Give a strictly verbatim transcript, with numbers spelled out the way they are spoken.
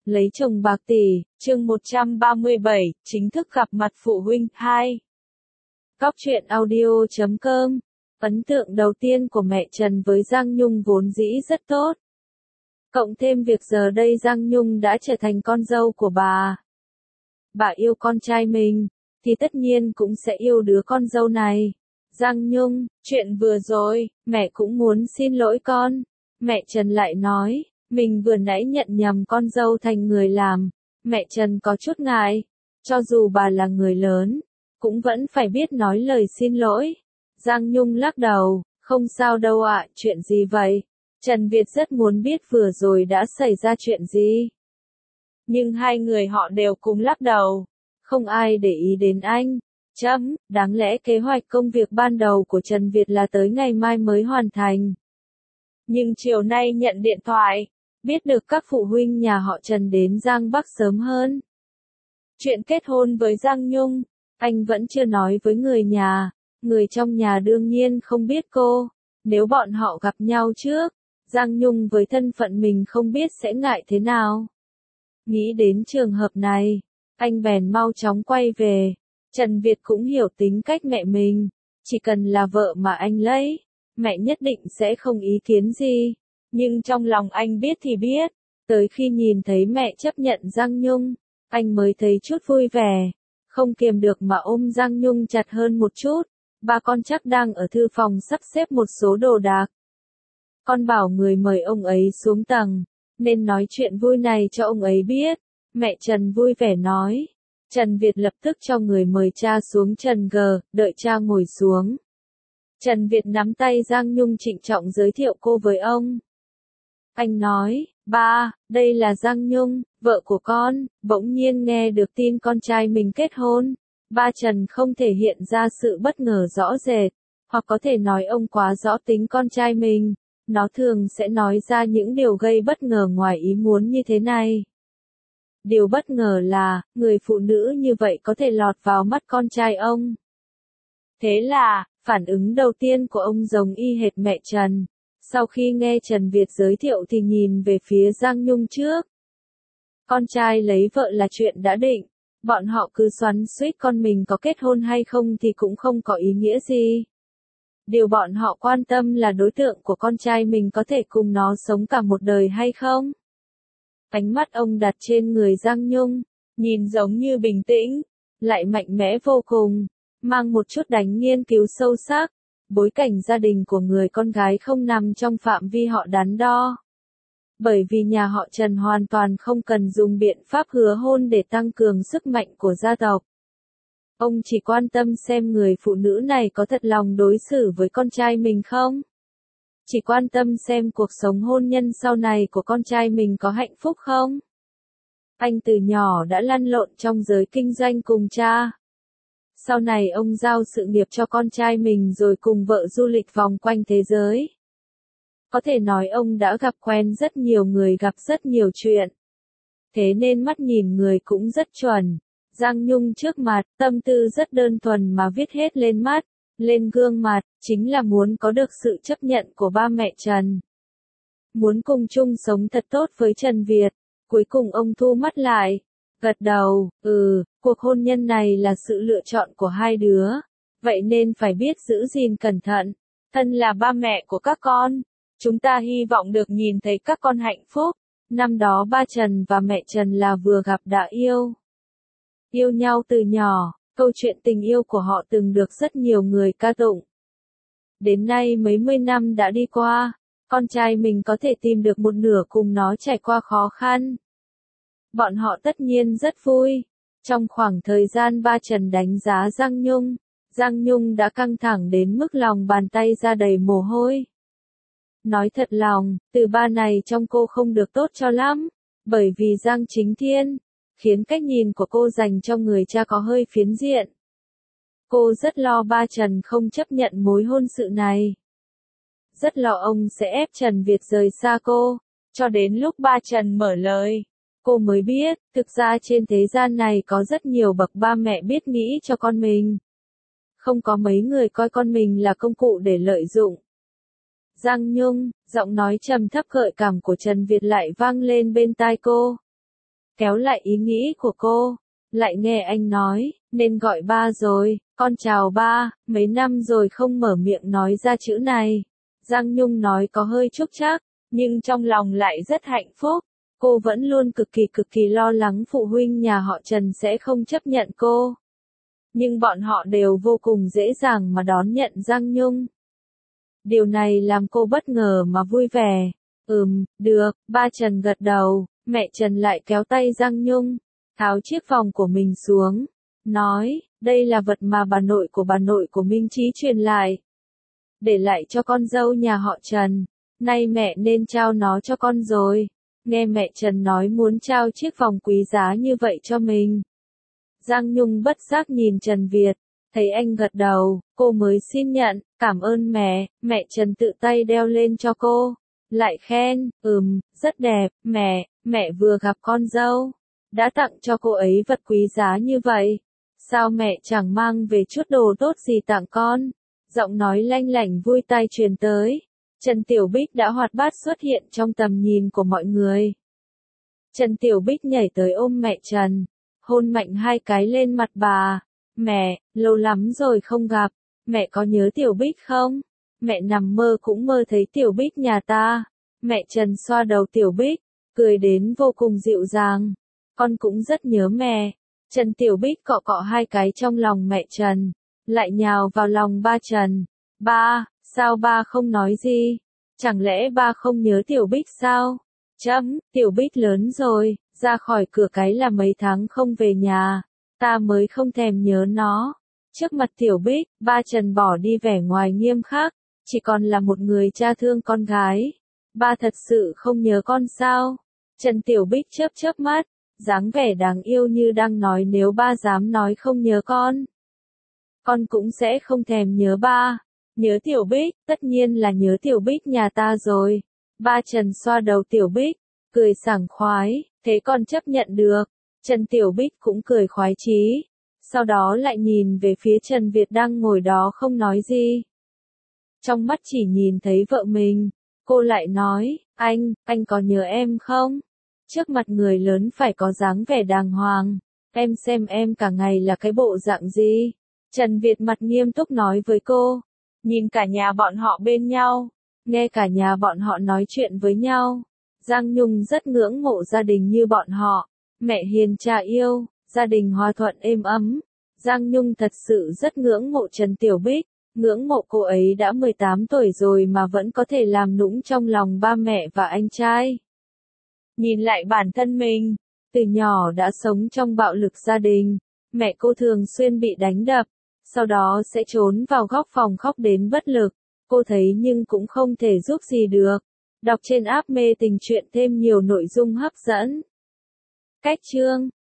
Lấy chồng bạc tỷ, chương một trăm ba mươi bảy, chính thức gặp mặt phụ huynh, hai. Cóc truyện audio chấm com. Ấn tượng đầu tiên của mẹ Trần với Giang Nhung vốn dĩ rất tốt. Cộng thêm việc giờ đây Giang Nhung đã trở thành con dâu của bà. Bà yêu con trai mình, thì tất nhiên cũng sẽ yêu đứa con dâu này. Giang Nhung, chuyện vừa rồi, mẹ cũng muốn xin lỗi con. Mẹ Trần lại nói, mình vừa nãy nhận nhầm con dâu thành người làm. Mẹ Trần có chút ngại, cho dù bà là người lớn, cũng vẫn phải biết nói lời xin lỗi. Giang Nhung lắc đầu, không sao đâu ạ, chuyện gì vậy? Trần Việt rất muốn biết vừa rồi đã xảy ra chuyện gì. Nhưng hai người họ đều cùng lắc đầu, không ai để ý đến anh. Chấm, đáng lẽ kế hoạch công việc ban đầu của Trần Việt là tới ngày mai mới hoàn thành. Nhưng chiều nay nhận điện thoại, biết được các phụ huynh nhà họ Trần đến Giang Bắc sớm hơn. Chuyện kết hôn với Giang Nhung, anh vẫn chưa nói với người nhà, người trong nhà đương nhiên không biết cô. Nếu bọn họ gặp nhau trước, Giang Nhung với thân phận mình không biết sẽ ngại thế nào. Nghĩ đến trường hợp này, anh bèn mau chóng quay về. Trần Việt cũng hiểu tính cách mẹ mình, chỉ cần là vợ mà anh lấy, mẹ nhất định sẽ không ý kiến gì. Nhưng trong lòng anh biết thì biết, tới khi nhìn thấy mẹ chấp nhận Giang Nhung, anh mới thấy chút vui vẻ, không kiềm được mà ôm Giang Nhung chặt hơn một chút. Ba con chắc đang ở thư phòng sắp xếp một số đồ đạc. Con bảo người mời ông ấy xuống tầng, nên nói chuyện vui này cho ông ấy biết. Mẹ Trần vui vẻ nói. Trần Việt lập tức cho người mời cha xuống trần G, đợi cha ngồi xuống. Trần Việt nắm tay Giang Nhung trịnh trọng giới thiệu cô với ông. Anh nói, ba, đây là Giang Nhung, vợ của con. Bỗng nhiên nghe được tin con trai mình kết hôn, ba Trần không thể hiện ra sự bất ngờ rõ rệt, hoặc có thể nói ông quá rõ tính con trai mình. Nó thường sẽ nói ra những điều gây bất ngờ ngoài ý muốn như thế này. Điều bất ngờ là, người phụ nữ như vậy có thể lọt vào mắt con trai ông. Thế là, phản ứng đầu tiên của ông giống y hệt mẹ Trần. Sau khi nghe Trần Việt giới thiệu thì nhìn về phía Giang Nhung trước. Con trai lấy vợ là chuyện đã định, bọn họ cứ xoắn xuýt con mình có kết hôn hay không thì cũng không có ý nghĩa gì. Điều bọn họ quan tâm là đối tượng của con trai mình có thể cùng nó sống cả một đời hay không. Ánh mắt ông đặt trên người Giang Nhung, nhìn giống như bình tĩnh, lại mạnh mẽ vô cùng, mang một chút đánh nghiên cứu sâu sắc. Bối cảnh gia đình của người con gái không nằm trong phạm vi họ đắn đo. Bởi vì nhà họ Trần hoàn toàn không cần dùng biện pháp hứa hôn để tăng cường sức mạnh của gia tộc. Ông chỉ quan tâm xem người phụ nữ này có thật lòng đối xử với con trai mình không. Chỉ quan tâm xem cuộc sống hôn nhân sau này của con trai mình có hạnh phúc không. Anh từ nhỏ đã lăn lộn trong giới kinh doanh cùng cha. Sau này ông giao sự nghiệp cho con trai mình rồi cùng vợ du lịch vòng quanh thế giới. Có thể nói ông đã gặp quen rất nhiều người, gặp rất nhiều chuyện. Thế nên mắt nhìn người cũng rất chuẩn. Giang Nhung trước mặt, tâm tư rất đơn thuần mà viết hết lên mắt, lên gương mặt, chính là muốn có được sự chấp nhận của ba mẹ Trần. Muốn cùng chung sống thật tốt với Trần Việt. Cuối cùng ông thu mắt lại, gật đầu, ừ, cuộc hôn nhân này là sự lựa chọn của hai đứa, vậy nên phải biết giữ gìn cẩn thận. Thân là ba mẹ của các con, chúng ta hy vọng được nhìn thấy các con hạnh phúc. Năm đó ba Trần và mẹ Trần là vừa gặp đã yêu. Yêu nhau từ nhỏ, câu chuyện tình yêu của họ từng được rất nhiều người ca tụng. Đến nay mấy mươi năm đã đi qua, con trai mình có thể tìm được một nửa cùng nó trải qua khó khăn. Bọn họ tất nhiên rất vui. Trong khoảng thời gian ba Trần đánh giá Giang Nhung, Giang Nhung đã căng thẳng đến mức lòng bàn tay ra đầy mồ hôi. Nói thật lòng, từ ba này trong cô không được tốt cho lắm, bởi vì Giang Chính Thiên, khiến cách nhìn của cô dành cho người cha có hơi phiến diện. Cô rất lo ba Trần không chấp nhận mối hôn sự này. Rất lo ông sẽ ép Trần Việt rời xa cô, cho đến lúc ba Trần mở lời. Cô mới biết, thực ra trên thế gian này có rất nhiều bậc ba mẹ biết nghĩ cho con mình. Không có mấy người coi con mình là công cụ để lợi dụng. Giang Nhung, giọng nói trầm thấp gợi cảm của Trần Việt lại vang lên bên tai cô. kéo lại ý nghĩ của cô. Lại nghe anh nói, nên gọi ba rồi, con chào ba, mấy năm rồi không mở miệng nói ra chữ này. Giang Nhung nói có hơi chúc chắc, nhưng trong lòng lại rất hạnh phúc. Cô vẫn luôn cực kỳ cực kỳ lo lắng phụ huynh nhà họ Trần sẽ không chấp nhận cô. Nhưng bọn họ đều vô cùng dễ dàng mà đón nhận Giang Nhung. Điều này làm cô bất ngờ mà vui vẻ. Ừm, được, ba Trần gật đầu, mẹ Trần lại kéo tay Giang Nhung, tháo chiếc vòng của mình xuống, nói, đây là vật mà bà nội của bà nội của Minh Trí truyền lại. Để lại cho con dâu nhà họ Trần, nay mẹ nên trao nó cho con rồi. Nghe mẹ Trần nói muốn trao chiếc vòng quý giá như vậy cho mình. Giang Nhung bất giác nhìn Trần Việt, thấy anh gật đầu, cô mới xin nhận, cảm ơn mẹ, mẹ Trần tự tay đeo lên cho cô. Lại khen, ừm, rất đẹp, mẹ, mẹ vừa gặp con dâu, đã tặng cho cô ấy vật quý giá như vậy. Sao mẹ chẳng mang về chút đồ tốt gì tặng con? Giọng nói lanh lảnh vui tai truyền tới. Trần Tiểu Bích đã hoạt bát xuất hiện trong tầm nhìn của mọi người. Trần Tiểu Bích nhảy tới ôm mẹ Trần, hôn mạnh hai cái lên mặt bà. Mẹ, lâu lắm rồi không gặp, mẹ có nhớ Tiểu Bích không? Mẹ nằm mơ cũng mơ thấy Tiểu Bích nhà ta. Mẹ Trần xoa đầu Tiểu Bích, cười đến vô cùng dịu dàng. Con cũng rất nhớ mẹ. Trần Tiểu Bích cọ cọ hai cái trong lòng mẹ Trần, lại nhào vào lòng ba Trần. Ba, sao ba không nói gì? Chẳng lẽ ba không nhớ Tiểu Bích sao? Chấm, Tiểu Bích lớn rồi, ra khỏi cửa cái là mấy tháng không về nhà, ta mới không thèm nhớ nó. Trước mặt Tiểu Bích, ba Trần bỏ đi vẻ ngoài nghiêm khắc, chỉ còn là một người cha thương con gái. Ba thật sự không nhớ con sao? Trần Tiểu Bích chớp chớp mắt, dáng vẻ đáng yêu như đang nói nếu ba dám nói không nhớ con, con cũng sẽ không thèm nhớ ba. Nhớ Tiểu Bích, tất nhiên là nhớ Tiểu Bích nhà ta rồi. Ba Trần xoa đầu Tiểu Bích, cười sảng khoái, thế con chấp nhận được. Trần Tiểu Bích cũng cười khoái chí. Sau đó lại nhìn về phía Trần Việt đang ngồi đó không nói gì. Trong mắt chỉ nhìn thấy vợ mình, cô lại nói, anh, anh có nhớ em không? Trước mặt người lớn phải có dáng vẻ đàng hoàng. Em xem em cả ngày là cái bộ dạng gì? Trần Việt mặt nghiêm túc nói với cô. Nhìn cả nhà bọn họ bên nhau, nghe cả nhà bọn họ nói chuyện với nhau. Giang Nhung rất ngưỡng mộ gia đình như bọn họ. Mẹ hiền cha yêu, gia đình hòa thuận êm ấm. Giang Nhung thật sự rất ngưỡng mộ Trần Tiểu Bích. Ngưỡng mộ cô ấy đã mười tám tuổi rồi mà vẫn có thể làm nũng trong lòng ba mẹ và anh trai. Nhìn lại bản thân mình, từ nhỏ đã sống trong bạo lực gia đình. Mẹ cô thường xuyên bị đánh đập, sau đó sẽ trốn vào góc phòng khóc đến bất lực. Cô thấy nhưng cũng không thể giúp gì được. Đọc trên app Mê Tình Truyện thêm nhiều nội dung hấp dẫn. Cách chương